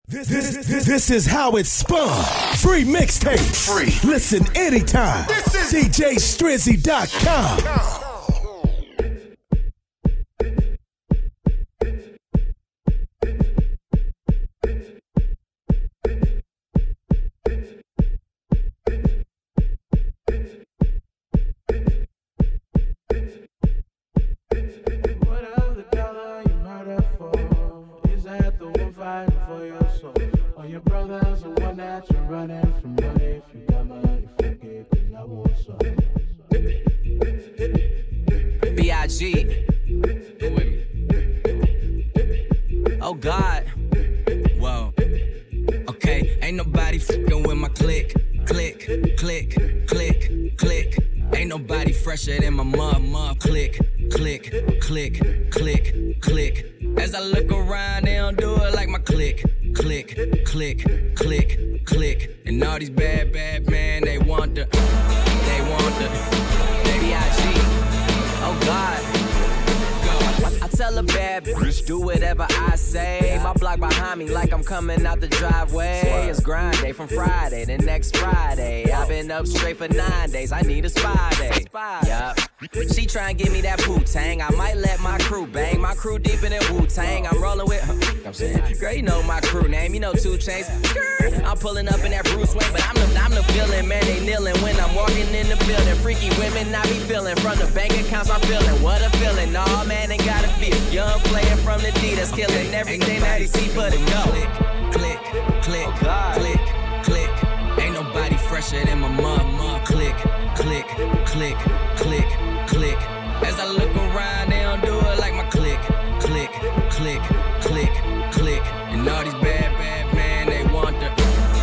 This is how it's spun. Free mixtape. Free. Listen anytime. This is DJStrizzy.com. B.I.G. Oh God. Whoa. Okay, ain't nobody fucking with my click. Click, click, click, click. Ain't nobody fresher than my mud. Click, click, click, click, click. As I look around, they don't do it like my click. Click, click, click, click. And all these bad man, they want the B.I.G. Oh God. I tell a bad bitch, do whatever I say. My block behind me like I'm coming out the driveway. It's grind day from Friday to next Friday. I've been up straight for 9 days, I need a spy day. Yup. She try and give me that Wu-Tang. I might let my crew bang. My crew deep in that Wu-Tang. I'm rolling with, I'm saying, girl, you know my crew name. You know 2 Chainz. I'm pulling up in that Bruce Wayne, but I'm the feeling, man. They kneeling when I'm walking in the building. Freaky women I be feeling. From the bank accounts I'm feeling. What a feeling. Nah, man, ain't gotta feel. Young player from the D that's killing everything that he see but it go. Click, click, click, click, click. Ain't nobody fresher than my mud. Click, click, click, click, click. As I look around, they don't do it like my click. Click, click, click, click. And all these bad man, they want the.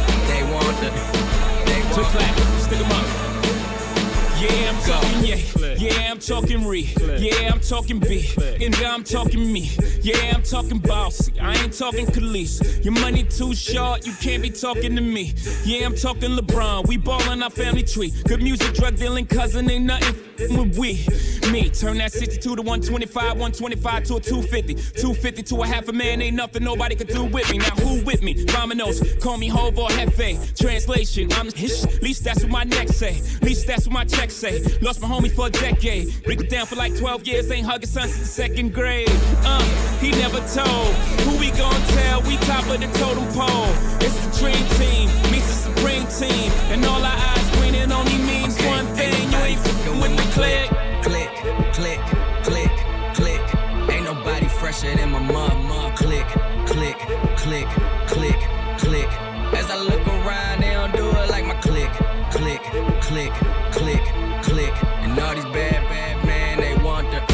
Stick 'em up. Yeah, I'm talking yeah, I'm talking re. Yeah, I'm talking B. And I'm talking me. Yeah, I'm talking bossy. I ain't talking Khalees. Your money too short, you can't be talking to me. Yeah, I'm talking LeBron. We ballin' our family tree. Good music, drug dealing, cousin, ain't nothing with we. Me, turn that 62 to 125, 125 to a 250. 250 to a half a man, ain't nothing nobody could do with me. Now who with me? Dominoes, call me Hov or Hefe. Translation, I'm hish. Least that's what my neck say. Least that's what my check say. Lost my homie for a decade. Rick down for like 12 years, ain't hugging son since the 2nd grade. He never told. Who we gon' tell? We top of the totem pole. It's the dream team, meets the supreme team. And all our eyes green, it only means one thing. You ain't fucking with the click. Click, click, click, click. Ain't nobody fresher than my mud. Click, click, click, click, click. As I look around, they don't do it like my click. Click, click, click, click. And all these bad man, they want the.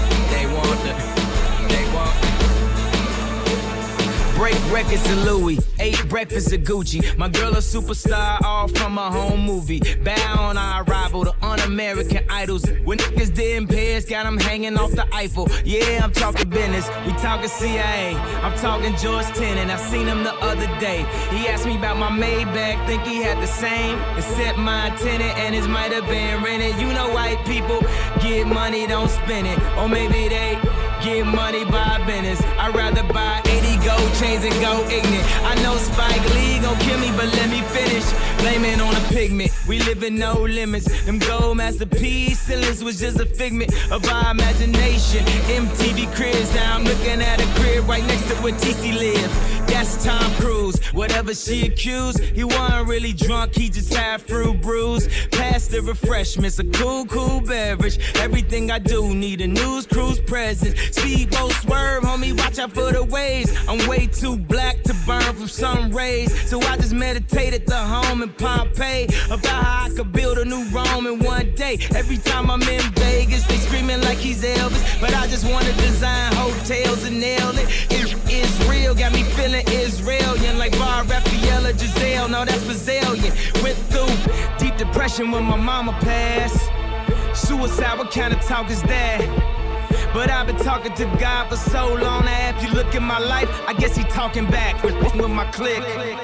Break records to Louis, 8 breakfasts at Gucci. My girl a superstar, all from a home movie. Bow on our arrival to un-American idols. When niggas didn't pay us, got them hanging off the Eiffel. Yeah, I'm talking business, we talking CIA. I'm talking George Tenet, I seen him the other day. He asked me about my Maybach, think he had the same. Except my tenant and his might have been rented. You know white people get money, don't spend it. Or maybe they get money by business. I'd rather buy 80 gold chains and go ignorant. I know Spike Lee gon' kill me, but let me finish. Blame it on the pigment. We live in no limits. Them gold masterpiece ceilings was just a figment of our imagination. MTV cribs, now I'm looking at a crib right next to where TC live. That's Tom Cruise. Whatever she accused, he wasn't really drunk, he just had fruit brews. Pass the refreshments, a cool beverage. Everything I do need a news cruise presence. Speedboat swerve, homie, watch out for the waves. I'm way too black to burn from sun rays. So I just meditate at the home in Pompeii about how I could build a new Rome in one day. Every time I'm in Vegas, they screaming like he's Elvis. But I just wanna design hotels and nail it. It's real, got me feeling Israelian like Bar Raphael or Giselle. No, that's Brazilian. Went through deep depression when my mama passed. Suicide, what kind of talk is that? But I've been talking to God for so long. Now if you look at my life, I guess he talking back with my click.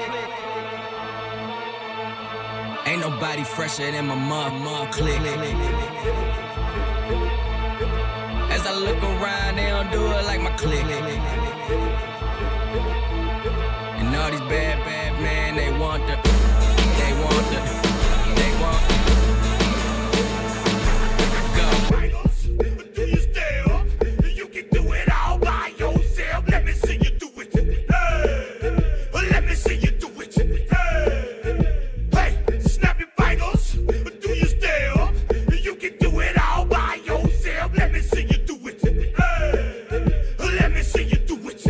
Ain't nobody fresher than my mud click. As I look around, they don't do it like my click. And all these bad men, they want the. Do you stay up? You can do it all by yourself. Let me see you do it. Hey, let me see you do it. Hey, snap your fingers. Do you stay up? You can do it all by yourself. Let me see you do it. Hey, let me see you do it.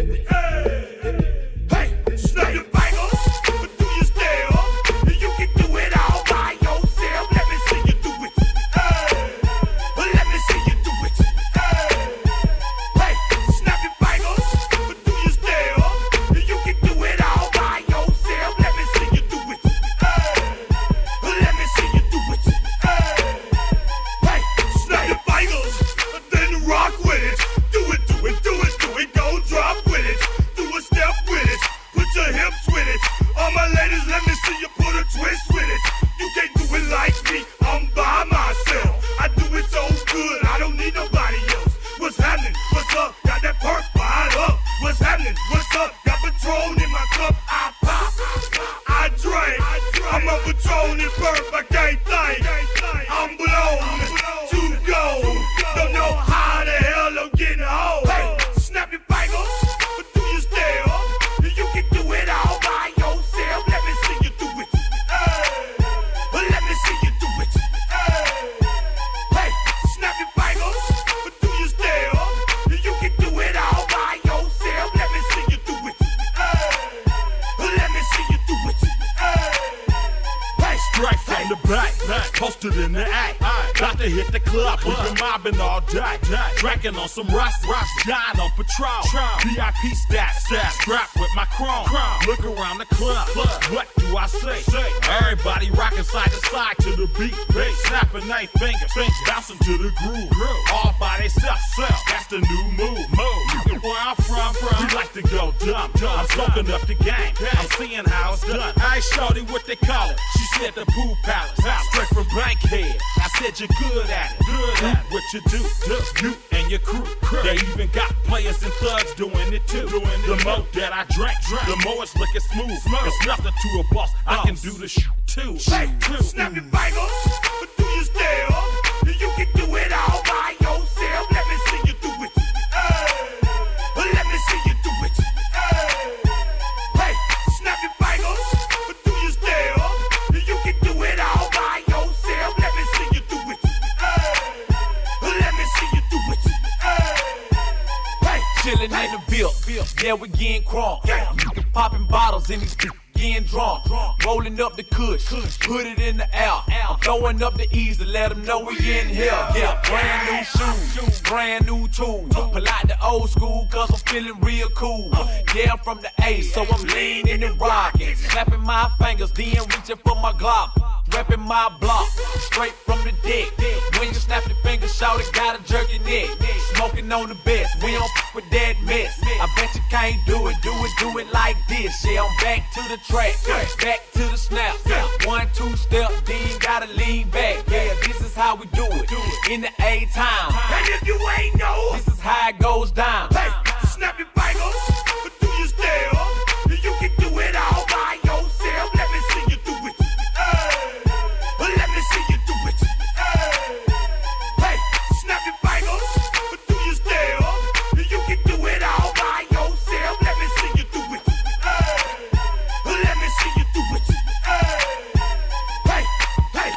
Hey, snap your fingers. Do you stay up? You can do it all by yourself. Let me see you do it. Let me see you do it. Hey, snap your fingers. Do you stay up? You can do it all by yourself. Let me see you do it. Let me see you do it. Hey, snap your fingers. Then rock with it. Do it, do it, do it, do it. Don't drop with it. Do a step with it. Put your hips with it. All my ladies, let me see you put a twist with it. You can't do it like me. I'm by myself. I do it so good. I don't need nobody else. What's happening? What's up? Got that perk fired up. What's happening? What's up? Got Patron in my cup. I pop. I drink. I'm a Patron and perk. I can't think. I'm blown to go. Don't know how the hell I'm getting home. Hey, snap your fingers. Do you stay up? You can do it all by yourself. Let me see you do it. Let me see you do it. Hey, snap your fingers. Do you stay up? You can do it all by yourself. Let me see you do it. Let me see you do it. Hey, Straight from the back, posted in the act. About to hit the club, we've been mobbing all day. Drinking on some rust, dying on Patron. VIP stats, strapped with my chrome. Look around the club, what do I say? Everybody rocking side to side to the beat. Snapping their fingers, bouncing to the groove. All by themselves, that's the new move. Where I'm from, we like to go dumb. I'm soaking up the game, I'm seeing how it's done. Hey, shorty, what they call it? She said the Pool Palace, straight from Bankhead. I said you're good at it. What you do, you and your crew. They even got players and thugs doing it too. The more that I drink, the more it's looking smooth. It's nothing to a boss, I can do the too. Hey, snap your fingers. Do you stay up? You can do it all by yourself. Let me see you do it. Let me see you do it. Hey, snap your fingers. Do you stay up? You can do it all by yourself. Let me see you do it. Let me see you do it. Hey, Chillin' in the bill, yeah, we getting crunk. Popping bottles in these getting drunk. Rolling up the kush, put it in the air. I'm throwing up the E's to let them know we in here. Yeah, brand new shoes, brand new tools. Pull out the old school cause I'm feeling real cool. Yeah, I'm from the A, so I'm leaning and rocking. Snapping my fingers, then reaching for my Glock. Reppin' my block, straight from the deck. When you snap your fingers, shout it, gotta jerk your neck. Smoking on the best, we don't f with that mess. I bet you can't do it like this. Yeah, I'm back to the track, back to the snap. 1, 2 step, then gotta lean back. Yeah, this is how we do it, in the A-time. and if you ain't know, This is how it goes down. hey, snap your fingers. Do you stay up? You can do it all by yourself. Let me see you do it. Let me see you do it. Hey, snap your fingers. Do you stay up? You can do it all by yourself. Let me see you do it. Let me see you do it. Hey, hey.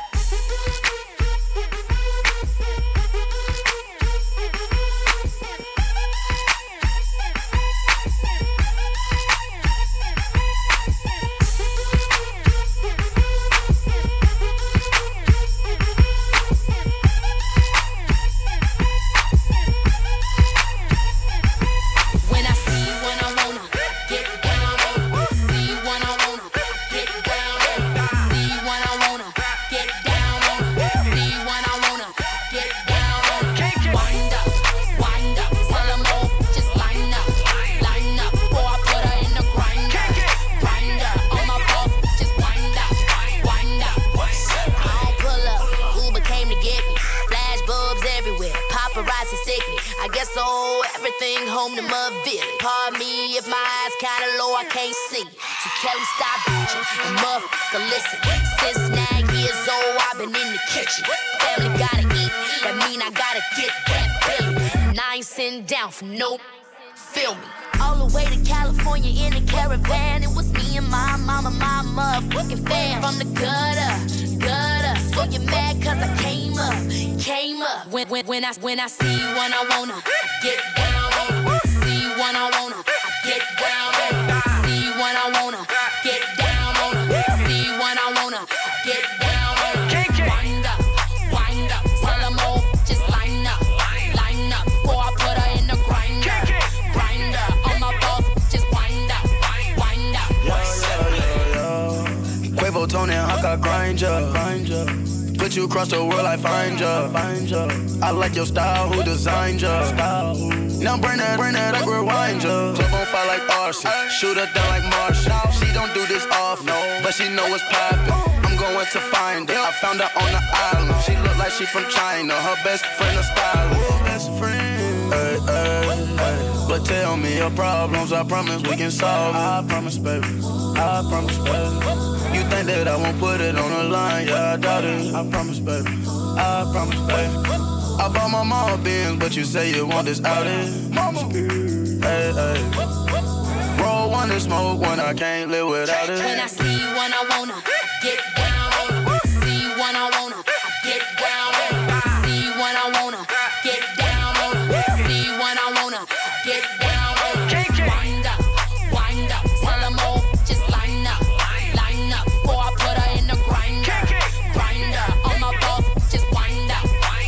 I can't see. So tell him stop bitching and motherfucker listen. Since 9 years old, I've been in the kitchen. Family gotta eat, that mean I gotta get that billion. And I ain't sitting down for no, feel me. All the way to California in a caravan. It was me and my mama, my motherfucking fam. From the gutter. So you mad cause I came up. When I see one I wanna, I get down on her. See one I wanna, I get down on her. See one I wanna, get down on her. See one I wanna, get down on her. Wind up, tell them all, just line up. Before I put her in the grinder. On my balls, just wind up. Quavo, Tony, and Hawk, I grind ya. Put you across the world, I find ya. I like your style, who designed ya? Now bring that, I rewind ya. Club on fire like arson, shoot her down like Marshall. She don't do this often, but she know what's poppin'. I'm going to find her, I found her on the island. She look like she from China, her best friend a stylist. But tell me your problems, I promise we can solve it. I promise, baby. You think that I won't put it on the line? Yeah, I doubt it. I promise, baby. I bought my mama Benz, but you say you want this out it. Hey. Roll one and smoke one, I can't live without it. When I see one I wanna, I get down on her. See one I wanna, I get down on her. See one I wanna, get down on her. See one I wanna, get down on her. Wind up, tell them all, just line up. Before I put her in the grinder. On my balls, just wind up.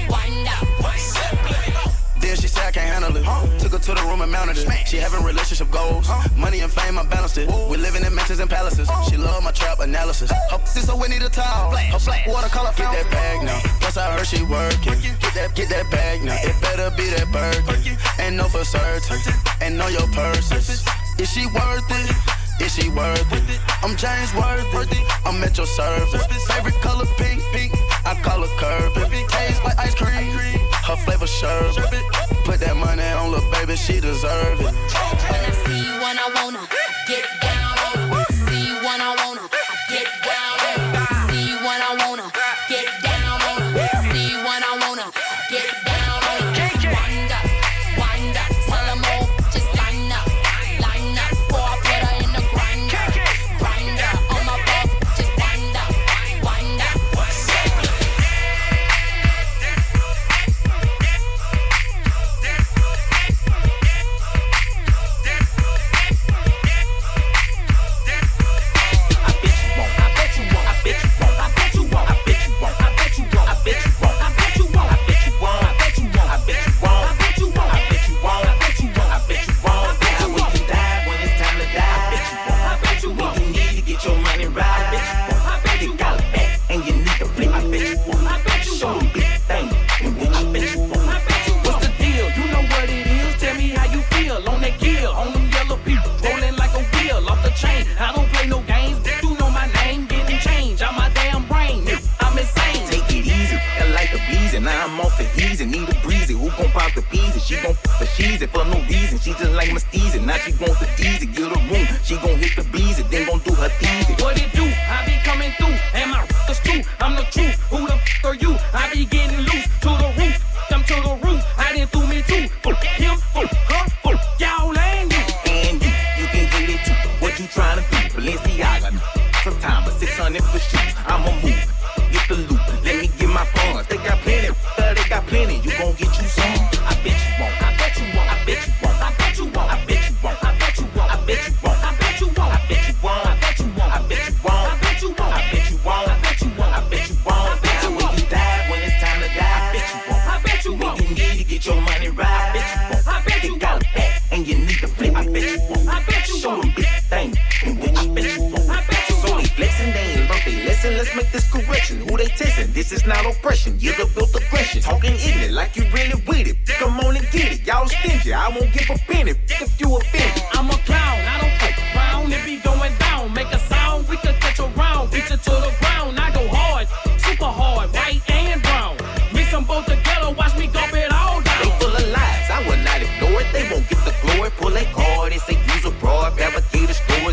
Then she said I can't handle it. Took her to the room and mounted it. She having relationship goals. Money and fame, I balanced it. We living in mansions and palaces. She love my trap analysis. Her this so we need a towel. Her watercolor fountain. Get that bag now. Plus I heard she working. Get that bag now. It better be that Birkin. And know for certain. And know your purses. Is she worth it? I'm James Worthy. I'm at your service. Favorite color pink. I call her curb. Taste like ice cream. Her flavor sherbet. Put that money on little baby, she deserve it. When I see one I wanna, I get down on her. See one I wanna, I get down on her. See one I wanna, get down on her. See one I wanna, get down on her. Wind up, tell them all, just line up. Before I put her in the grinder. On my balls, just wind up. She gon' f the cheesy for no reason. She just like my steezy. Now she want the easy. Get a room. She gon' hit the beezy. Then gon' do her teasy. What it do? I be coming through. And my f***ers too. I'm the truth. Who the f*** are you? I be getting loose to the roof. I'm to the roof. I didn't fool me too. Him, her, y'all ain't you. And you can get it too. What you tryna do? Balenciaga. Sometime a 600 for shoes. I'ma move. Get the loot. Let me get my funds. They got plenty. They got plenty. You gon' get you some. I bet you won't. I bet you won't. I bet you won't. I bet you won't. I bet you won't. I bet you won't. I bet you won't. I bet you won't. I bet you won't. I bet you won't. I bet you won't. I bet you won't. I bet you won't. I bet you won't. I bet you won't. I bet you won't. When you die, when it's time to die, I bet you won't. I bet you won't. When you need to get your money right, I bet you won't. I bet you got a back and you need to flip, I bet you won't. I bet you show them big things, and then I bet you won't. I bet you so they flexing, they ain't learned they lesson. Let's make this correction. Who they testing? This is not oppression. Years of built aggression. Talking ignorant like you really with it. Come on and get it. Y'all stingy. I won't give a penny if you offended. I'm a clown. I don't fuck around. It be going down. Make a sound. We could touch around. Reach it to the ground. I go hard. Super hard. White and brown. Mix them both together. Watch me gulp it all down. They full of lies. I will not ignore it. They won't get the glory. Pull a card. They say use a broad. Fabricated story.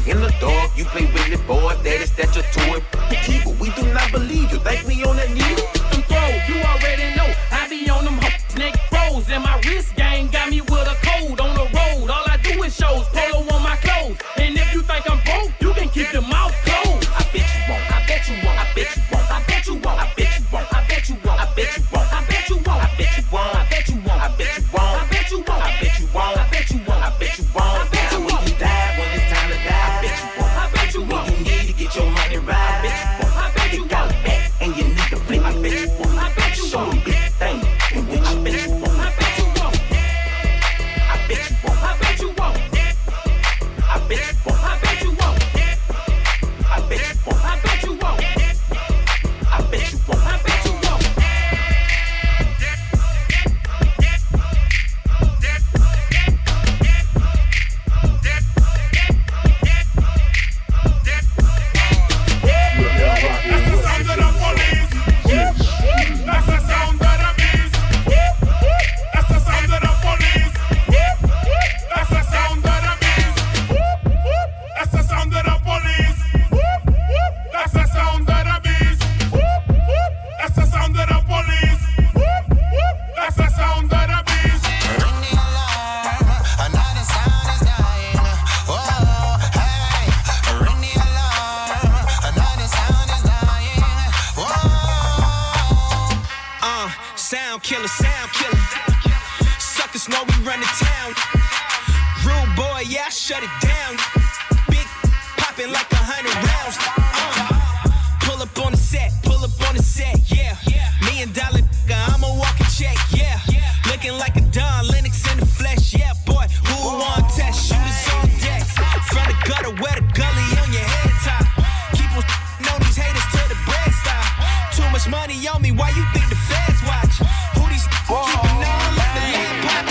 killer, sound killer. Suckers know we run the town. Rude boy, yeah, I shut it down. Big popping like 100 rounds. Pull up on the set, yeah. Me and Dollar, I'm a walking check, yeah. Looking like a Don Lennox in the flesh, yeah, boy. Who want test? Shooters on deck. From the gutter, where the gully on your head top. Keep on know these haters till the bread stop. Too much money on me, why you think the feds watch? Who these keeping on like the lamp pop?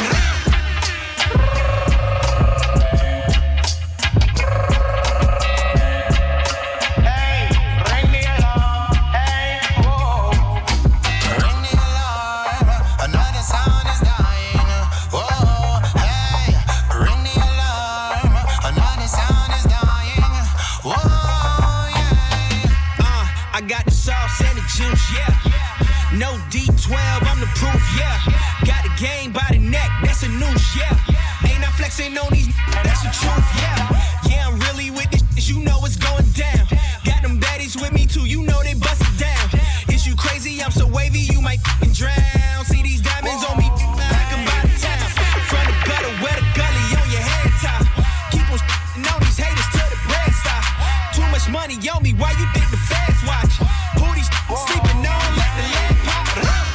Yeah, no D12, I'm the proof, yeah. Got the game by the neck, that's a noose, yeah. Ain't I flexing on these, that's the truth, yeah. Yeah, I'm really with this, you know it's going down. Got them baddies with me too, you know they bust it down. Is you crazy, I'm so wavy, you might drown. See these diamonds on me, like I'm by the town. From the gutter, where the gully on your head top. Keep on know these haters till the bread stop. Too much money on me, why you think the feds watch? Who these sleeping on like the lamp pop?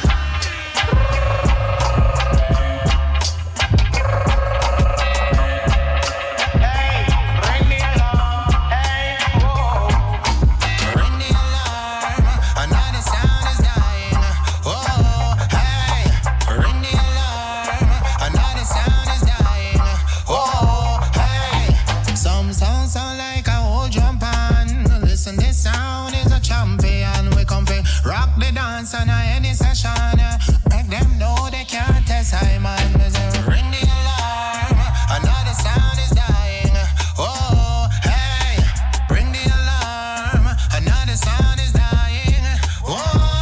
Hey, ring the alarm. Hey, whoa. Ring the alarm. Another sound is dying. Whoa, hey. Ring the alarm. Another sound is dying. Whoa, hey. Some sound like a old drum pan. Listen, this sound is a champion. We come for rock the dance on any session. Make them know they can't test Simon. Ring the alarm. Another sound is dying. Oh, hey. Ring the alarm. Another sound is dying. Oh,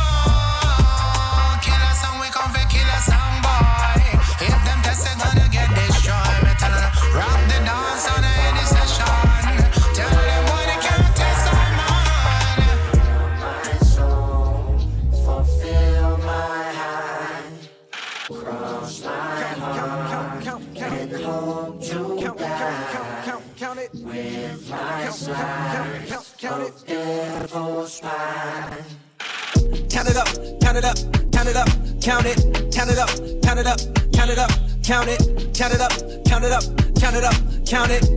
killer song, we come for killer song, boy. If them tests are gonna get destroyed, me tell them rock the dance on any session. Tell them why they can't test Simon. My soul, fulfill my high, cross my heart, and hope to die with my side of devil's spine. Count it up, count it up, count it up, count it, count it up, count it up, count it up, count it, count it up, count it up, count it up, count it.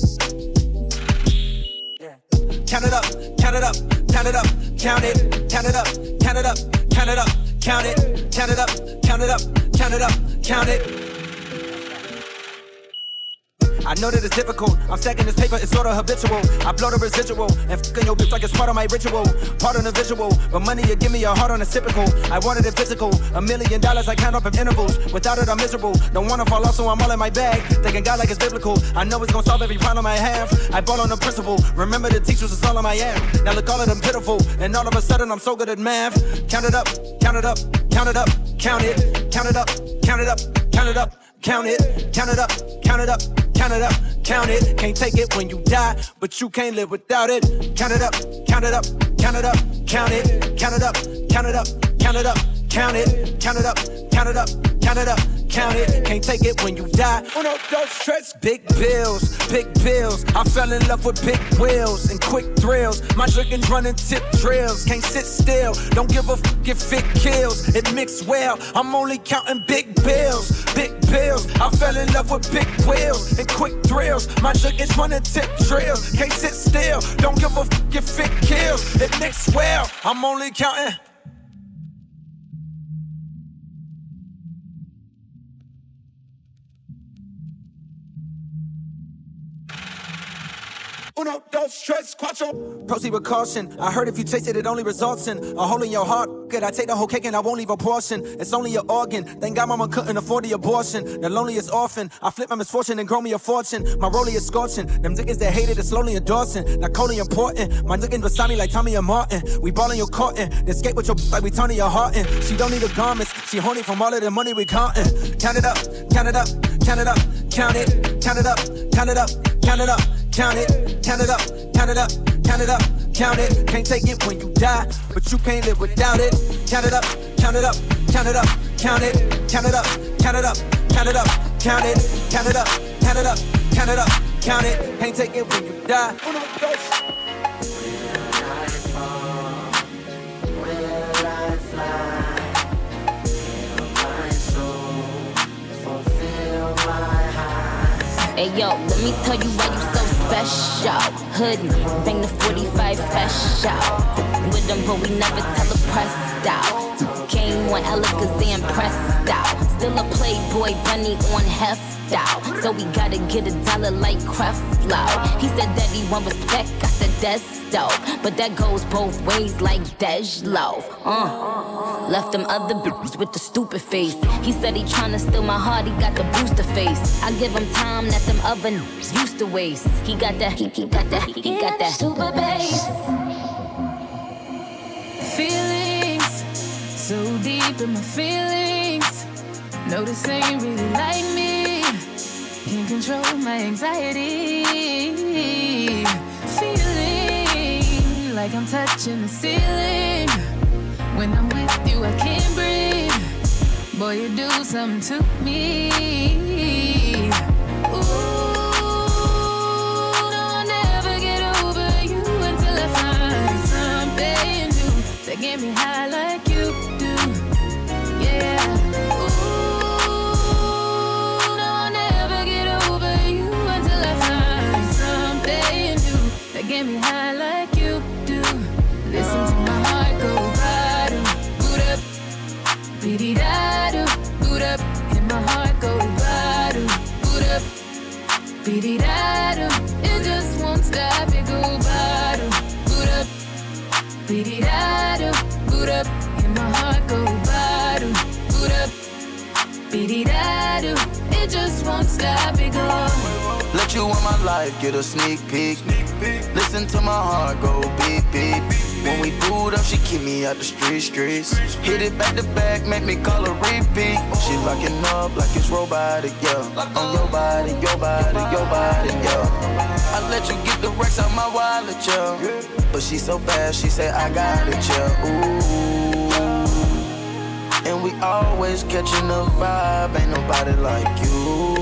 Count it up, count it up, count it up, count it, count it up, count it up, count it up, count it, count it up, count it up, count it up, count it. I know that it's difficult. I'm stacking this paper, it's sort of habitual. I blow the residual and fucking your bitch like it's part of my ritual. Part of the visual, but money you give me a heart on a typical. I wanted it physical, $1 million I count up in intervals. Without it I'm miserable, don't wanna fall off so I'm all in my bag. Thinking God like it's biblical, I know it's gonna solve every problem I have. I ball on the principle, remember the teachers is all in my am. Now look all of them pitiful, and all of a sudden I'm so good at math. Count it up, count it up, count it up, count it, count it up, count it up, count it up, count it, count it up, count it up. Count it up, count it. Can't take it when you die, but you can't live without it. Count it up, count it up, count it up, count it, count it up, count it up, count it up, count it, count it up, count it up, count it up, count it. Can't take it when you die. Uno, dos, tres. Big bills, big bills. I fell in love with big wheels and quick thrills. My drinking running tip drills. Can't sit still. Don't give a fuck if it kills. It mixed well. I'm only counting big bills, big bills. I fell in love with big wheels and quick thrills. My drinking running tip drills. Can't sit still. Don't give a fuck if it kills. It mixed well. I'm only counting. Uno, dos, tres, cuatro. Proceed with caution. I heard if you taste it, it only results in a hole in your heart. Good, I take the whole cake and I won't leave a portion. It's only an organ. Thank God mama couldn't afford the abortion. The loneliest orphan. I flip my misfortune and grow me a fortune. My rollie is scorching. Them niggas that hated it slowly endorsing. Not coldly important. My niggas beside me like Tommy and Martin. We ballin' your carton. Then skate with your like we Tony or Harton. She don't need the garments. She horny from all of the money we countin'. Count it up, count it up, count it up, count it, count it up, count it up, count it up. Count it, count it up, count it up, count it up, count it. Can't take it when you die, but you can't live without it. Count it up, count it up, count it up, count it, count it up, count it up, count it up, count it, count it up, count it up, count it up, count it. Can't take it when you die. Hey yo, let me tell you why you so special. Hoodie, bang the 45 special. With them, but we never tell a pressed out. Came on Alakazam pressed out. Still a playboy bunny on heft out. So we gotta get $1 like Creflo. He said that he want respect, I said that's dope. But that goes both ways like Dej-Lo. Left them other bitches with the stupid face. He said he tryna steal my heart, he got the booster face. I give him time that them other used to waste. He got that, he got that, he got that super bass. Feelings, so deep in my feelings. No, this ain't really like me. Can't control my anxiety. Feeling like I'm touching the ceiling. When I'm with you, I can't breathe. Boy, you do something to me. Ooh, no, I'll never get over you until I find something new that get me high like you do. Yeah. Ooh, no, I'll never get over you until I find something new that get me high like you do. Listen to my heart go bada, boot up, beady-da-do, boot up, and my heart go bada, boot up, beady-da-do. It just won't stop, it go bada, boot up, beady-da-do, boot up, and my heart go bada, boot up, beady-da-do. It just won't stop, it go. Let you in my life get a sneak peek. Listen to my heart go beep beep. When we boot up, she keep me out the streets. Hit it back to back, make me call her repeat. She locking up like it's robotic, yeah. On your body, your body, your body, yeah. I let you get the racks out my wallet, yeah. But she so bad, she say I got it, yeah. Ooh. And we always catching the vibe, ain't nobody like you.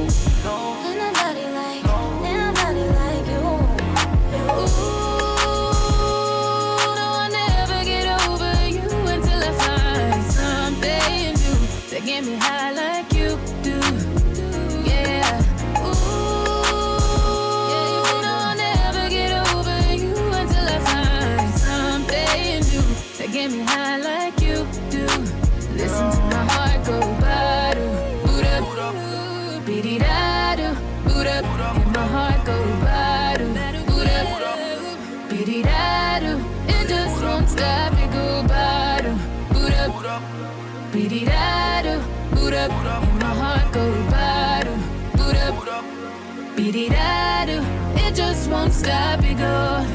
Get me high like you do, yeah. Ooh, yeah, no, I'll never get over you until I find something new that get me high like you do. Listen to my heart go bada, boot up, beady-da-do, boot up, and my heart go bada, boot up, beady-da-do. It just won't stop, it go bada, boot up, beady-da-do, boot up, and my heart go bada, boot up, beady-da-do. It just won't stop, it go.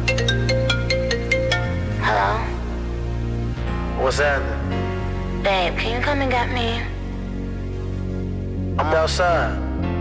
Hello? What's happening? Babe, can you come and get me? I'm outside.